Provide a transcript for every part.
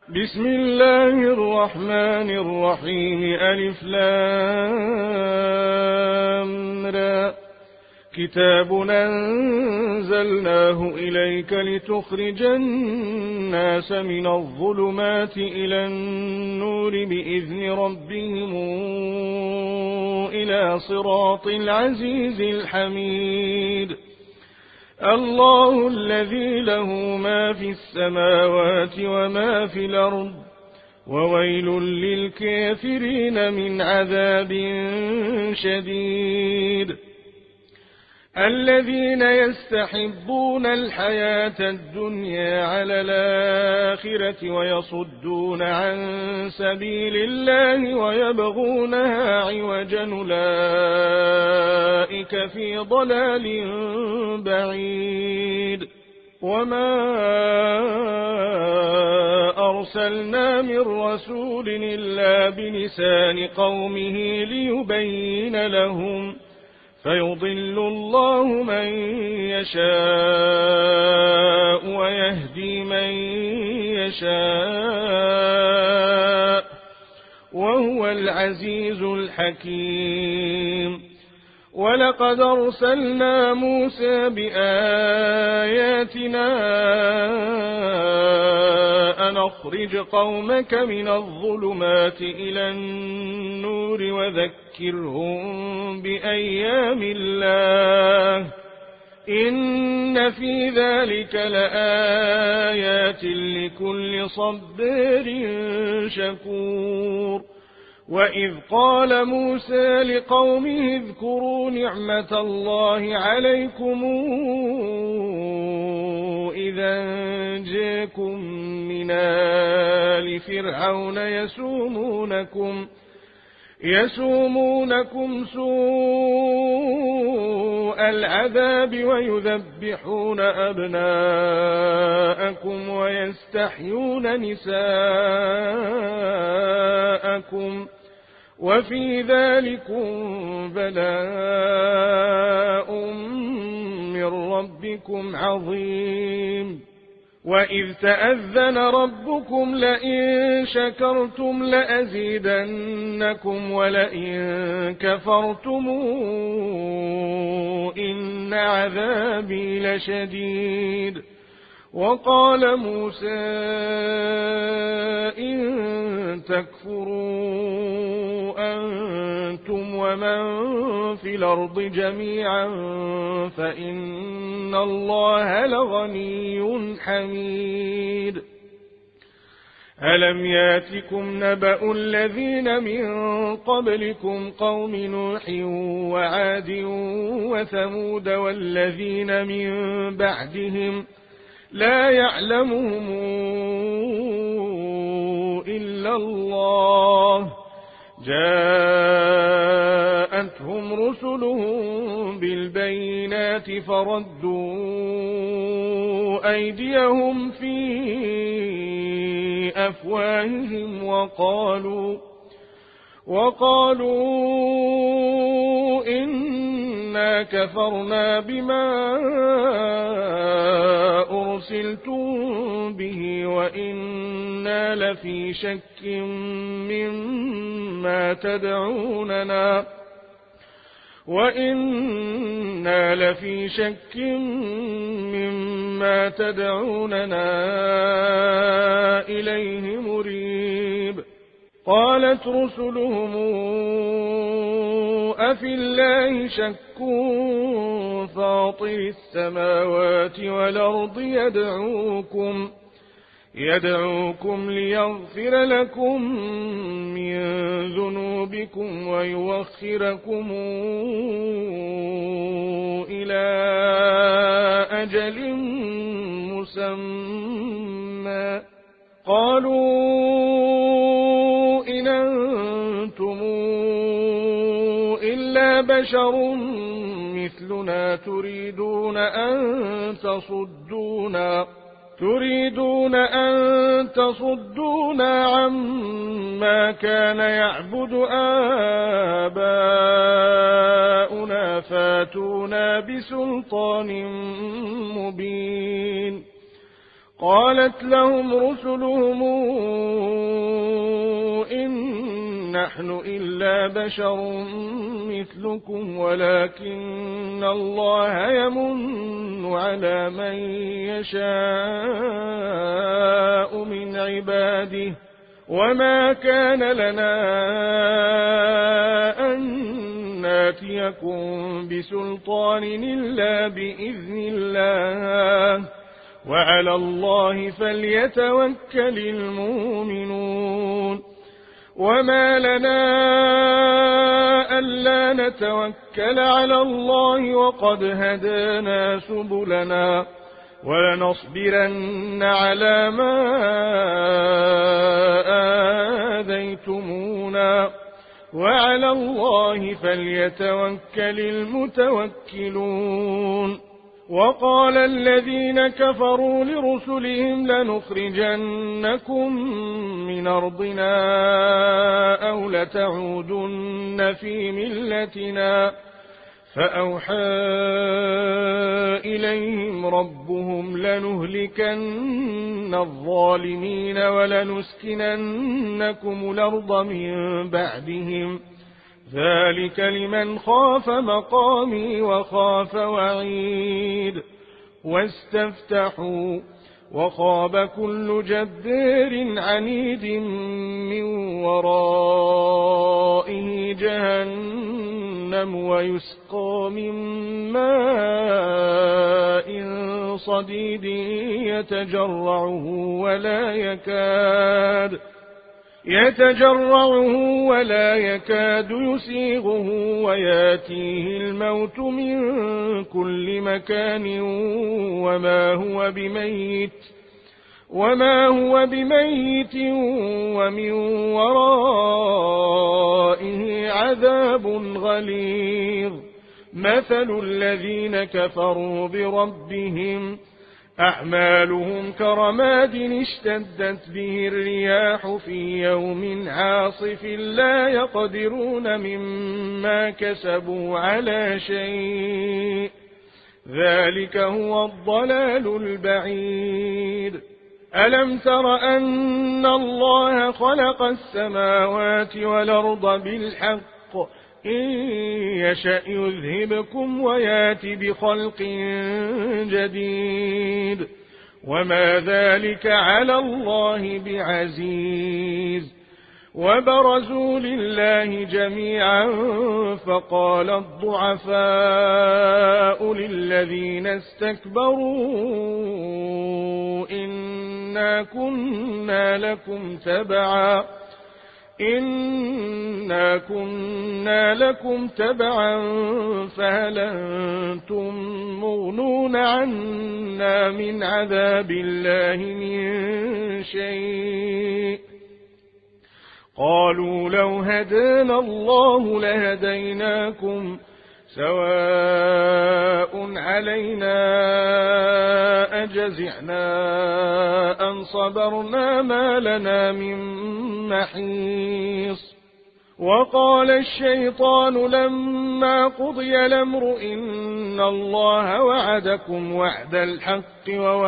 بسم الله الرحمن الرحيم. ألف لام را. كتاب أنزلناه إليك لتخرج الناس من الظلمات إلى النور بإذن ربهم إلى صراط العزيز الحميد. الله الذي له ما في السماوات وما في الأرض، وويل للكافرين من عذاب شديد. الذين يستحبون الحياة الدنيا على الآخرة ويصدون عن سبيل الله ويبغونها عوجا، أولئك في ضلال بعيد. وما أرسلنا من رسول إلا بلسان قومه ليبين لهم، فيضل الله من يشاء ويهدي من يشاء، وهو العزيز الحكيم. ولقد أرسلنا موسى بآياتنا أن أخرج قومك من الظلمات إلى النور وذكرهم بأيام الله، إن في ذلك لآيات لكل صبار شكور. وإذ قال موسى لقومه اذكروا نعمة الله عليكم إذا أنجاكم من آل فرعون يسومونكم سوء العذاب ويذبحون أبناءكم ويستحيون نساءكم، وفي ذلكم بلاء من ربكم عظيم. وإذ تأذن ربكم لئن شكرتم لأزيدنكم ولئن كفرتم إن عذابي لشديد. وقال موسى إن تكفروا أنتم ومن في الأرض جميعا فإن الله لغني حميد. ألم ياتكم نبأ الذين من قبلكم قوم نوح وعاد وثمود والذين من بعدهم لا يعلمهم إلا الله، جاءتهم رسلهم بالبينات فردوا أيديهم في أفواههم وقالوا إنا كفرنا بما أرسلتم به وإنا لفي شك مما تدعوننا إليه مريب. قالت رسلهم أفي الله شك فاطر السماوات والأرض يدعوكم ليغفر لكم من ذنوبكم ويوخركم إلى أجل مسمى. قالوا إن أنتم إلا بشر مثلنا تريدون أن تصدونا عما كان يعبد آباؤنا فاتونا بسلطان مبين. قالت لهم رسلهم إن نحن إلا بشر مثلكم ولكن الله يمن على من يشاء من عباده وما كان لنا أن ناتيكم بسلطان إلا بإذن الله وعلى الله فليتوكل المؤمنون وما لنا ألا نتوكل على الله وقد هدانا سبلنا ولنصبرن على ما آذيتمونا وعلى الله فليتوكل المتوكلون وقال الذين كفروا لرسلهم لنخرجنكم من أرضنا أو لتعودن في ملتنا فأوحى إليهم ربهم لنهلكن الظالمين ولنسكننكم الأرض من بعدهم ذلك لمن خاف مقامي وخاف وعيد واستفتحوا وخاب كل جبار عنيد من ورائه جهنم ويسقى من ماء صديد يتجرعه ولا يكاد يسيغه وياتيه الموت من كل مكان وما هو بميت ومن ورائه عذاب غليظ مثل الذين كفروا بربهم أعمالهم كرماد اشتدت به الرياح في يوم عاصف لا يقدرون مما كسبوا على شيء ذلك هو الضلال البعيد ألم تر أن الله خلق السماوات والأرض بالحق إن يشأ يذهبكم ويات بخلق جديد وما ذلك على الله بعزيز وبرزوا لله جميعا فقال الضعفاء للذين استكبروا إنا كنا لكم تبعا فهل أنتم مغنون عنا من عذاب الله من شيء قالوا لو هدانا الله لهديناكم سواء علينا أجزعنا أم صبرنا ما لنا من محيص وقال الشيطان لما قضي الأمر إن الله وعدكم وعد الحق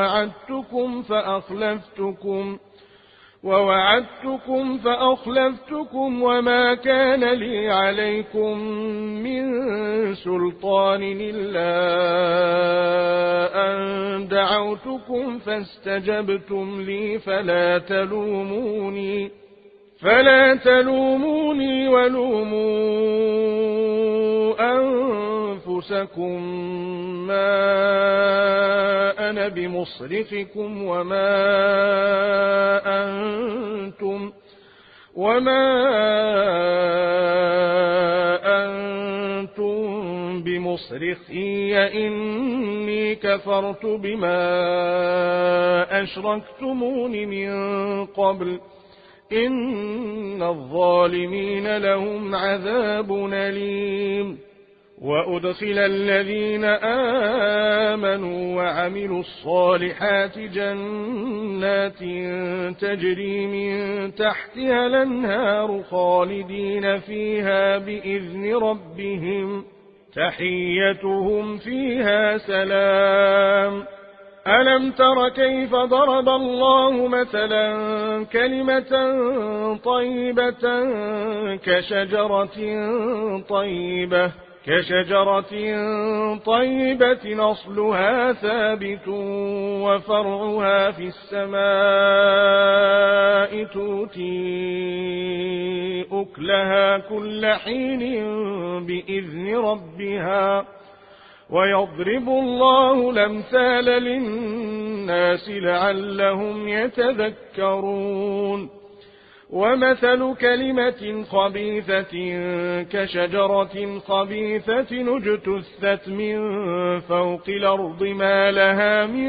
ووعدتكم فأخلفتكم وما كان لي عليكم من سلطان إلا أن دعوتكم فاستجبتم لي فلا تلوموني ولوموا أنفسكم ما أنا بمصرخكم وما أنتم بمصرخي إني كفرت بما أشركتمون من قبل إن الظالمين لهم عذاب أليم وأدخل الذين آمنوا وعملوا الصالحات جنات تجري من تحتها الأنهار خالدين فيها بإذن ربهم تحيتهم فيها سلام ألم تر كيف ضرب الله مثلا كلمة طيبة كشجرة طيبة أصلها ثابت وفرعها في السماء تؤتي أكلها كل حين بإذن ربها ويضرب الله الأمثال للناس لعلهم يتذكرون ومثل كلمة خبيثة كشجرة خبيثة اجتثت من فوق الأرض ما لها من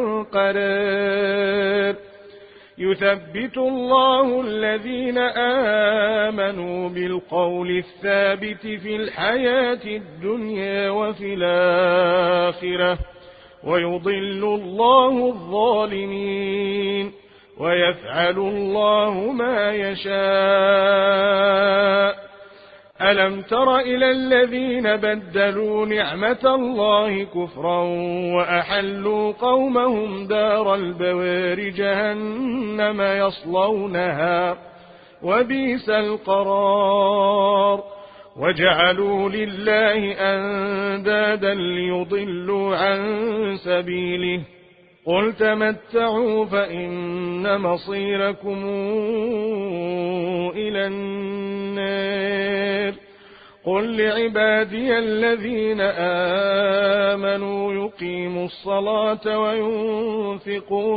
قرار يثبت الله الذين آمنوا بالقول الثابت في الحياة الدنيا وفي الآخرة ويضل الله الظالمين ويفعل الله ما يشاء ألم تر إلى الذين بدلوا نعمة الله كفرا وأحلوا قومهم دار البوار جهنم يصلونها وبئس القرار وجعلوا لله أندادا ليضلوا عن سبيله قل تمتعوا فإن مصيركم إلى النار قل لعبادي الذين آمنوا يقيموا الصلاة وينفقوا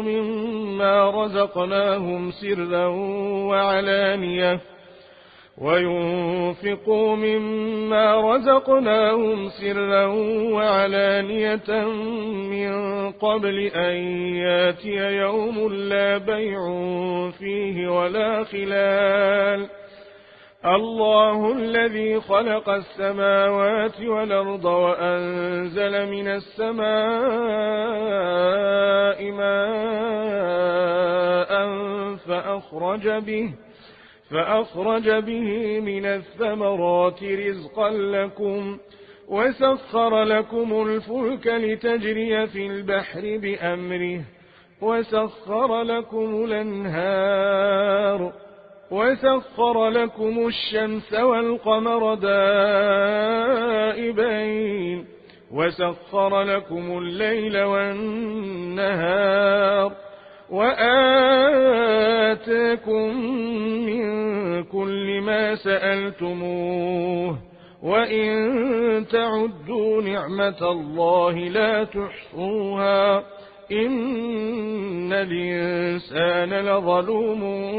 مما رزقناهم سرا وعلانية من قبل أن ياتي يوم لا بيع فيه ولا خلال الله الذي خلق السماوات والأرض وأنزل من السماء ماء فأخرج به من الثمرات رزقا لكم وسخر لكم الفلك لتجري في البحر بأمره وسخر لكم الأنهار وسخر لكم الشمس والقمر دائبين وسخر لكم الليل والنهار وآتاكم من كل ما سألتموه وإن تعدوا نعمة الله لا تحصوها إن الإنسان لظلوم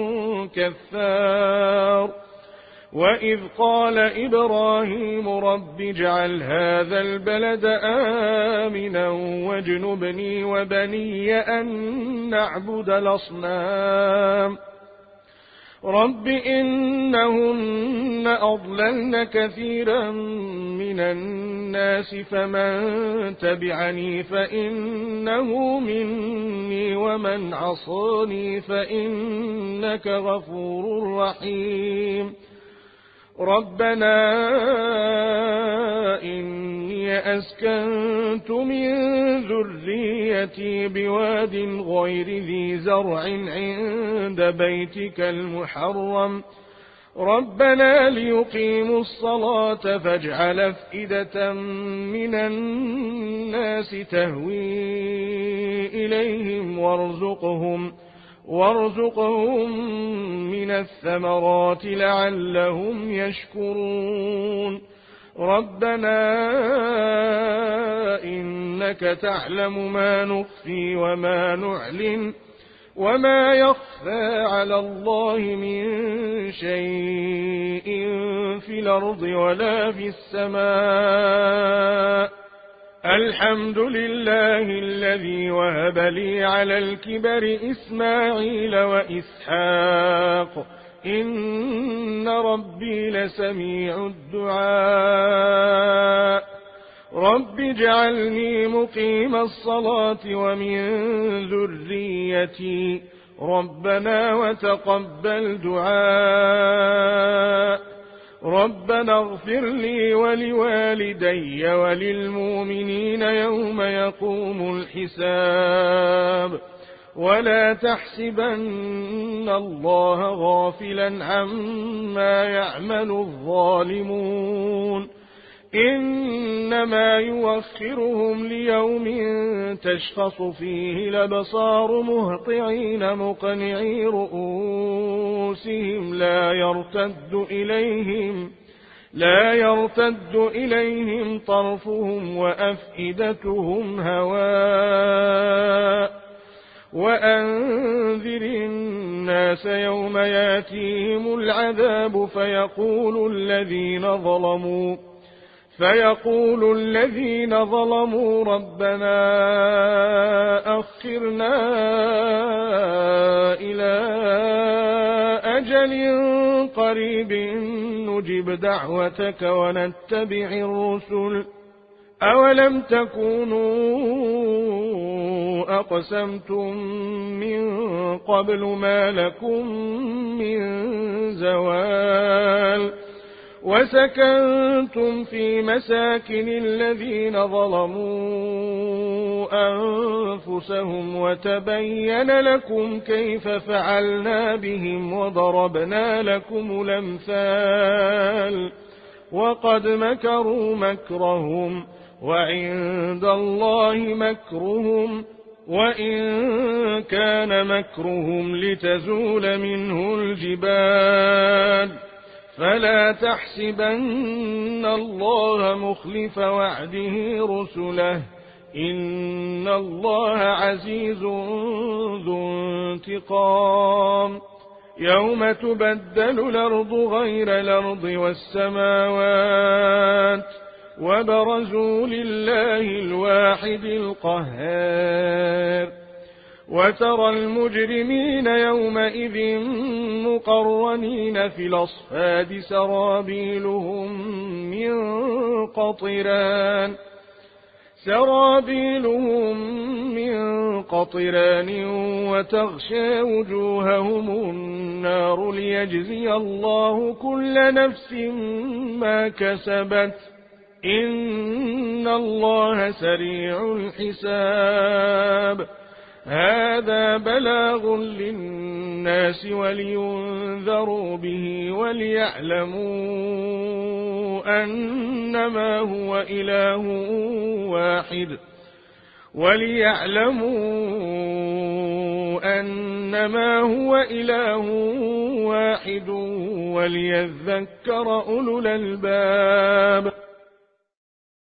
كفار وإذ قال إبراهيم رب اجعل هذا البلد آمنا واجنبني وبني أن نعبد الأصنام رب إنهن أضللن كثيرا من الناس فمن تبعني فإنه مني ومن عصاني فإنك غفور رحيم ربنا إني أسكنت من ذريتي بواد غير ذي زرع عند بيتك المحرم ربنا ليقيموا الصلاة فاجعل أفئدة من الناس تهوي إليهم وارزقهم من الثمرات لعلهم يشكرون ربنا إنك تعلم ما نخفي وما نعلن وما يخفى على الله من شيء في الأرض ولا في السماء الحمد لله الذي وهب لي على الكبر إسماعيل وإسحاق إن ربي لسميع الدعاء رب اجعلني مقيم الصلاة ومن ذريتي ربنا وتقبل دعاء ربنا اغفر لي ولوالدي وللمؤمنين يوم يقوم الحساب ولا تحسبن الله غافلا عما يعمل الظالمون إنما يوخرهم ليوم تشخص فيه الأبصار مهطعين مقنعي رؤوسهم لا يرتد إليهم طرفهم وأفئدتهم هواء وأنذر الناس يوم ياتيهم العذاب فيقول الذين ظلموا ربنا أخرنا إلى أجل قريب نجب دعوتك ونتبع الرسل أولم تكونوا أقسمتم من قبل ما لكم من زوال وسكنتم في مساكن الذين ظلموا أنفسهم وتبين لكم كيف فعلنا بهم وضربنا لكم الأمثال وقد مكروا مكرهم وعند الله مكرهم وإن كان مكرهم لتزول منه الجبال فلا تحسبن الله مخلف وعده رسله إن الله عزيز ذو انتقام يوم تبدل الأرض غير الأرض والسماوات وبرزوا لله الواحد القهار وترى المجرمين يومئذ مقرنين في الأصفاد سرابيلهم من قطران وتغشى وجوههم النار ليجزي الله كل نفس ما كسبت إن الله سريع الحساب هذا بلاغ للناس ولينذروا به وليعلموا أنما هو إله واحد وليذكر أولو الألباب